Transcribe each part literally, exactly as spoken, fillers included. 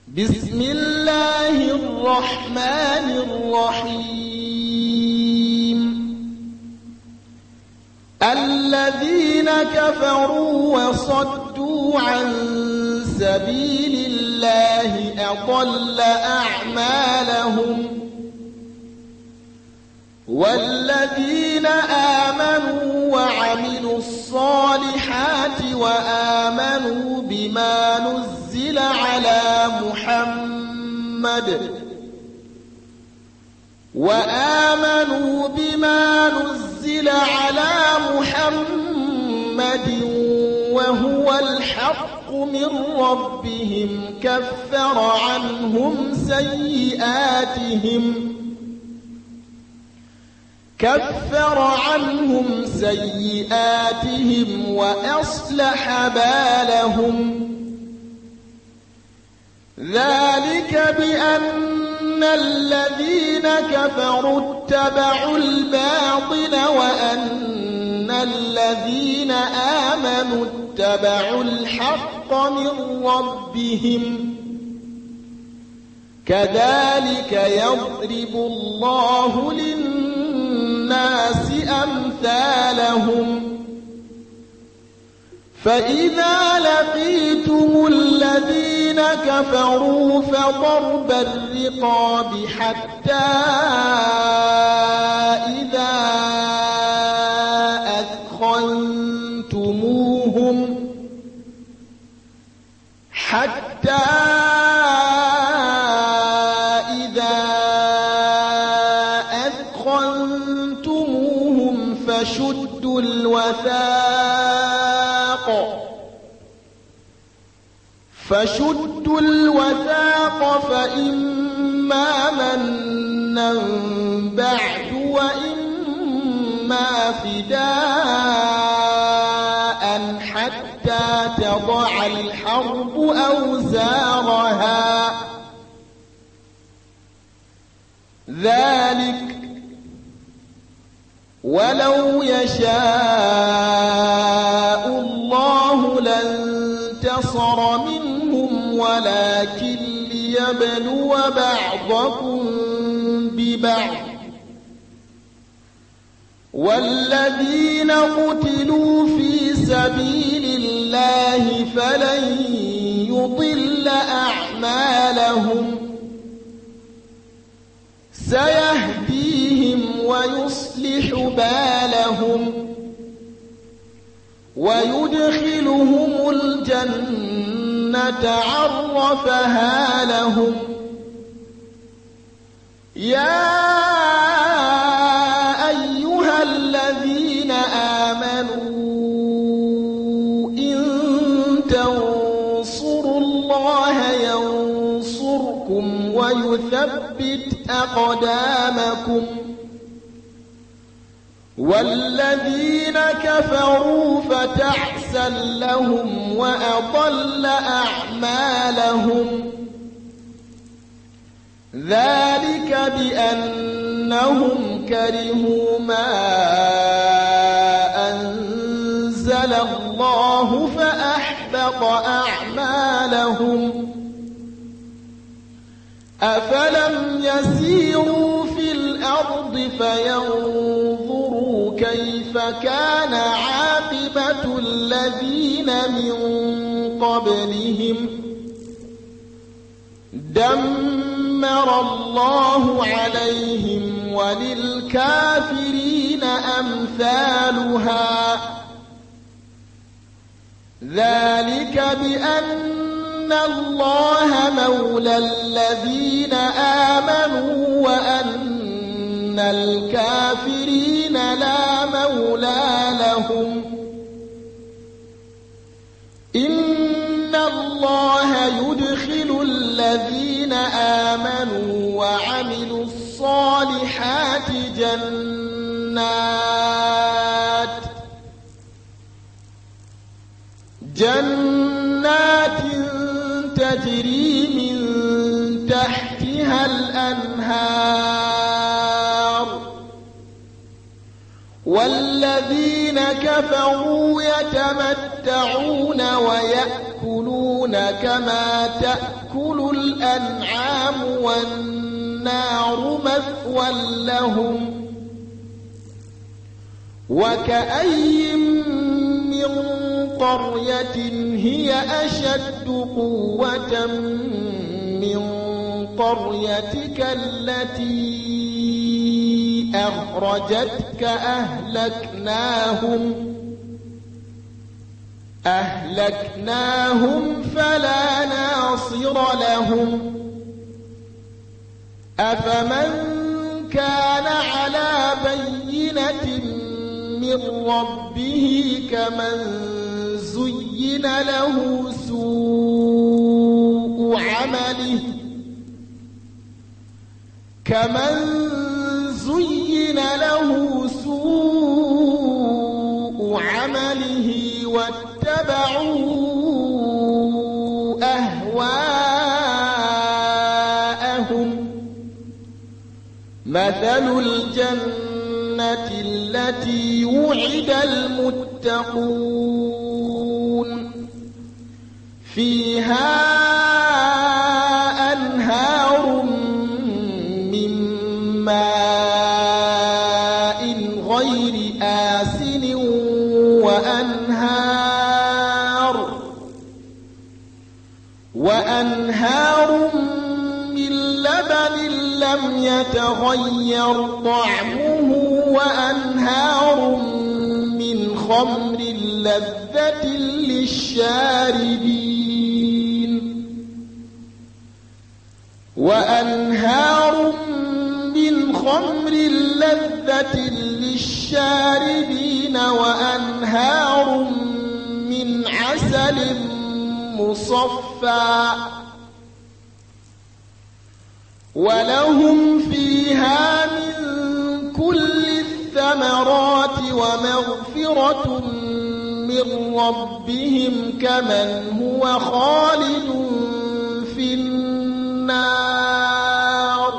بسم الله الرحمن الرحيم الذين كفروا وصدوا عن سبيل الله أضل أعمالهم والذين آمنوا وعملوا الصالحات وآمنوا بما نزل على محمد وآمنوا بما نزل على محمد وهو الحق من ربهم كفر عنهم سيئاتهم كفر عنهم سيئاتهم وأصلح بالهم ذلك بأن الذين كفروا اتبعوا الباطل وأن الذين آمنوا اتبعوا الحق من ربهم كذلك يضرب الله للناس أمثالهم فإذا لقيتم الذين كفروا فضرب الرقاب حتى إذا أثخنتموهم حتى إذا أثخنتموهم فشدوا الوثاق فشدوا الوثاق فإما منا بعد وإما فداء حتى تضع الحرب أوزارها ذلك ولو يشاء الله لانتصر منهم ولكن ليبلو بعضكم ببعض والذين قتلوا في سبيل الله فلن يضل أعمالهم سيهديهم ويصلح بالهم ويدخلهم الجنة عرفها لهم يا أيها الذين آمنوا إن تنصروا الله ينصركم ويثبت أقدامكم والذين كفروا فتعسا لهم وأضل أعمالهم ذلك بأنهم كرهوا ما أنزل الله فأحبط أعمالهم أفلم يسيروا في الأرض فينظروا كيف كان عاقبة الذين من قبلهم دمر الله عليهم وللكافرين أمثالها ذلك بأن الله مولى الذين آمنوا وأن الكافرين لا مولى لهم إن الله يدخل الذين آمنوا وعملوا الصالحات جنات جنات تجري من تحتها الأنهار والذين كفروا يتمتعون ويأكلون يأكلون كما تأكل الأنعام والنار مثوى لهم وكأي من قرية هي أشد قوة من قريتك التي أخرجتك أهلكناهم أهلكناهم فلا ناصر لهم أفمن كان على بينة من ربه كمن زين له سوء عمله كمن زين له سوء عمله واتبعوا أهواءهم مثل الجنة التي وعد المتقون فيها أنهار من ماء غير آسن وأنهار وأنهار من لبن لم يتغير طعمه وأنهار من خمر لذة للشاربين وأنهار من خمر لذة للشاربين وأنهار من عسل مصفى ولهم فيها من كل الثمرات ومغفرة من ربهم كمن هو خالد في النار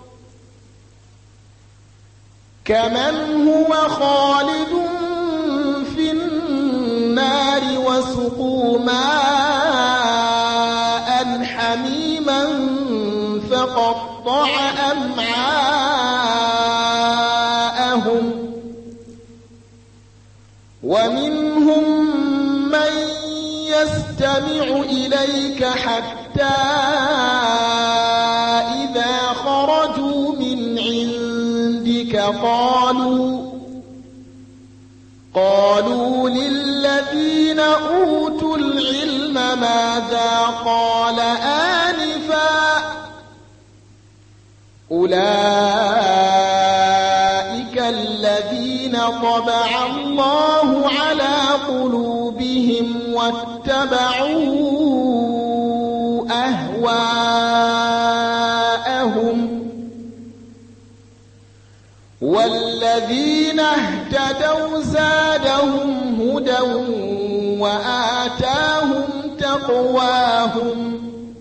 كمن هو خالد في النار وسقوا ماء حميما فقطع أمعاءهم ومنهم من يستمع إليك حتى إذا خرجوا من عندك قالوا قالوا للذين أوتوا العلم ماذا قال آنفا أولئك الذين طبع الله على قلوبهم واتبعوا أهواءهم والذين اهتدوا زادهم هدى وآتاهم تقواهم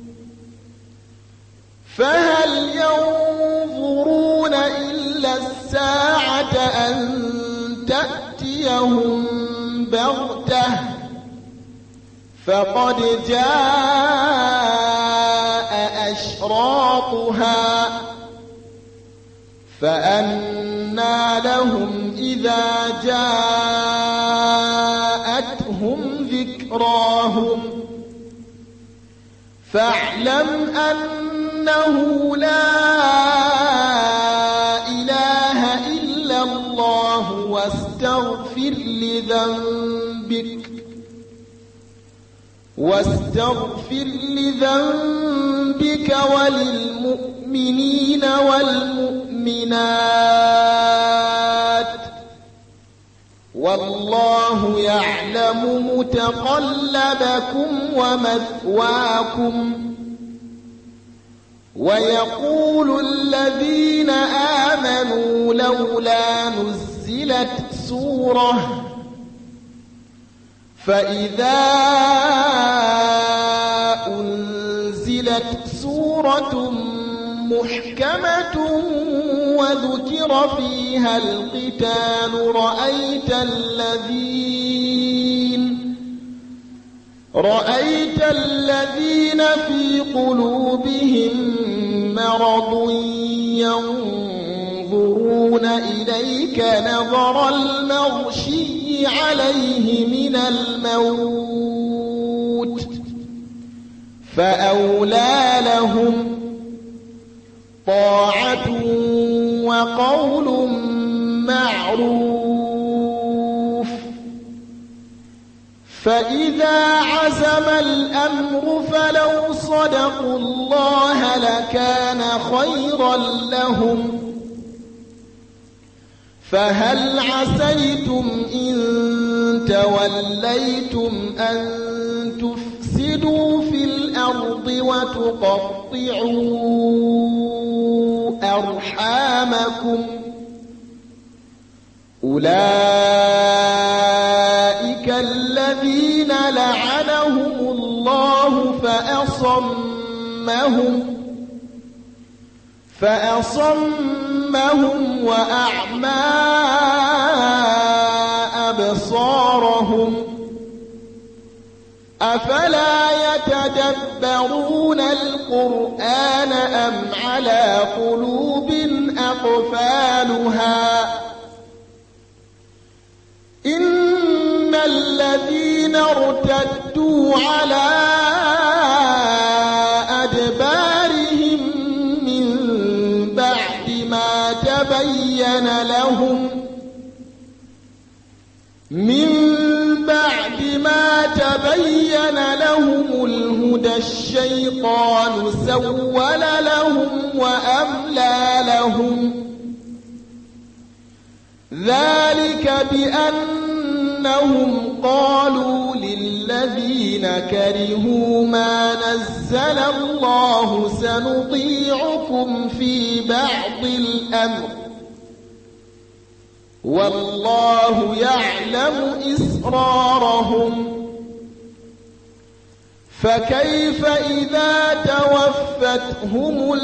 فهل ينظرون إلا الساعة أن تأتيهم بغتة فقد جاء أشراطها فأنى لهم إذا جاءتهم ذكراهم فاعلم أنه لا إله إلا الله واستغفر لذنبك واستغفر لذنبك وللمؤمنين والمؤمنات والله يعلم متقلبكم ومثواكم ويقول الذين آمنوا لولا نزلت سورة فإذا أنزلت سورة محكمة وذكر فيها القتال رأيت الذين رأيت الذين في قلوبهم مرض ينظرون إليك نظر المغشي عليه من الموت فأولى لهم طاعة وقول معروف فإذا عزم الأمر فلو صدقوا الله لكان خيرا لهم فهل عسيتم إن توليتم أن تفسدوا في الأرض وتقطعوا أرحامكم أولئك الذين لعنهم الله فأصمهم فأصمهم وأعمى أبصارهم أفلا يتدبرون القرآن أم على قلوب أقفالها إن الذين ارتدوا على أدبارهم من بعد ما تبين لهم من بعد ما تبين لهم الهدى الشيطان سول لهم وأملى لهم ذلك بأنهم قالوا للذين كرهوا ما نزل الله سنطيعكم في بعض الأمر والله يعلم إسرارهم فكيف إذا توفتهم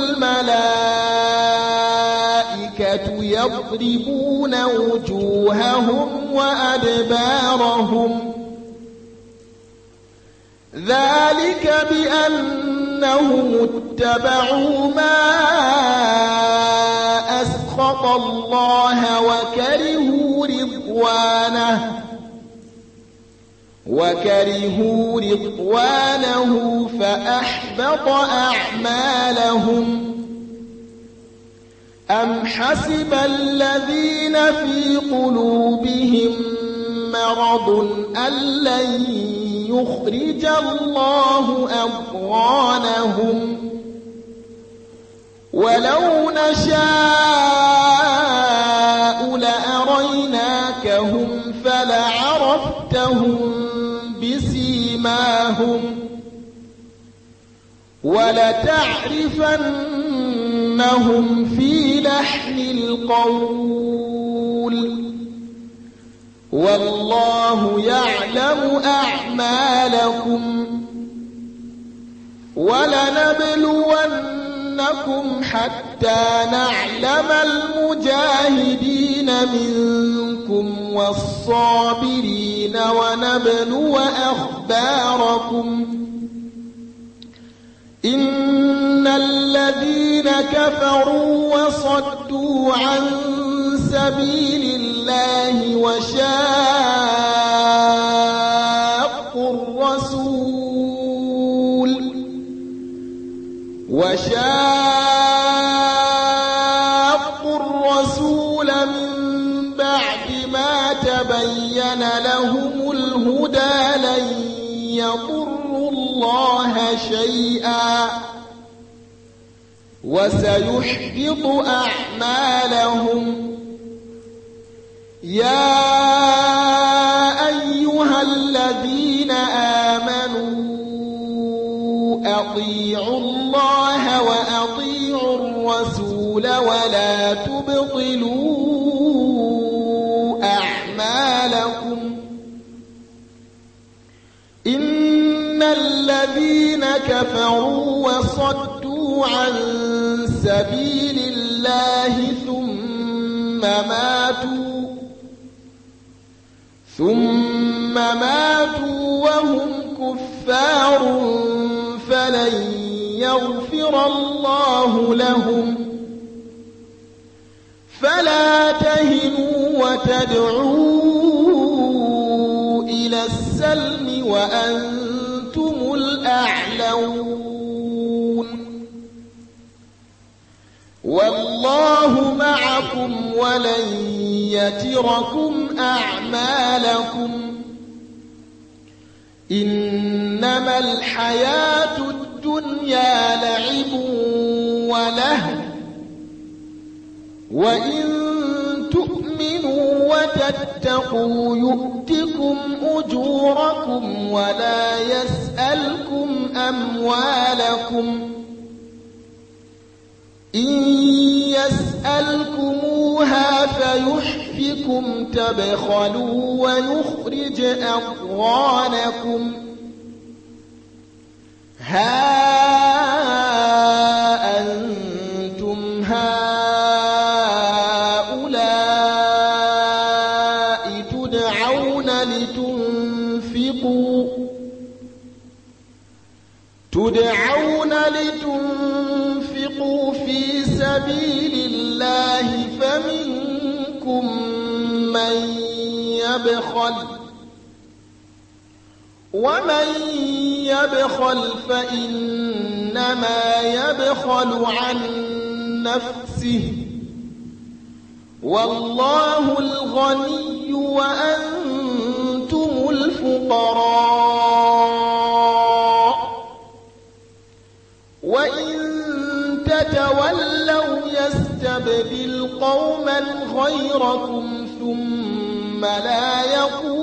الملائكة يضربون وجوههم وأدبارهم ذلك بأنهم اتبعوا ما أسخط الله وكرهوا رضوانه وكرهوا رضوانه فأحبط أعمالهم أم حسب الذين في قلوبهم مرض أن لن يخرج الله أضغانهم ولو نشاء لأريناكهم فلعرفتهم بسيماهم ولتعرفنهم في لحن القول والله يعلم أعمالكم ولنبلونكم حتى نعلم المجاهدين منكم والصابرين ونبلو أخباركم إن الذين كفروا وصدوا عن سبيل الله وشاقوا الرسول وشاقوا الرسول من بعد ما تبين لهم الهدى لن يضروا الله شيئا وسيحبط أعمالهم يا أيها الذين آمنوا أطيعوا الله وأطيعوا الرسول ولا تبطلوا أعمالكم إن الذين كفروا وصدوا عن سبيل الله ثم ماتوا ثم ماتوا وهم كفار فلن يغفر الله لهم فلا تهنوا وتدعوا إلى السلم وأنتم الأعلون والله معكم ولن يتركم أعمالكم إنما الحياة الدنيا لعب ولهو وإن تؤمنوا وتتقوا يؤتكم أجوركم ولا يسألكم أموالكم إن يسألكموها فيحفكم تبخلوا ويخرج أضغانكم ها أنتم هؤلاء تدعون لتنفقوا تدعون لتنفقوا في سبيل الله فمنكم من يبخل ومن يبخل فإنما يبخل عن نفسه والله الغني وأنتم الفقراء وإن تتولوا يستبدل قوما غيركم ثم لا يكونوا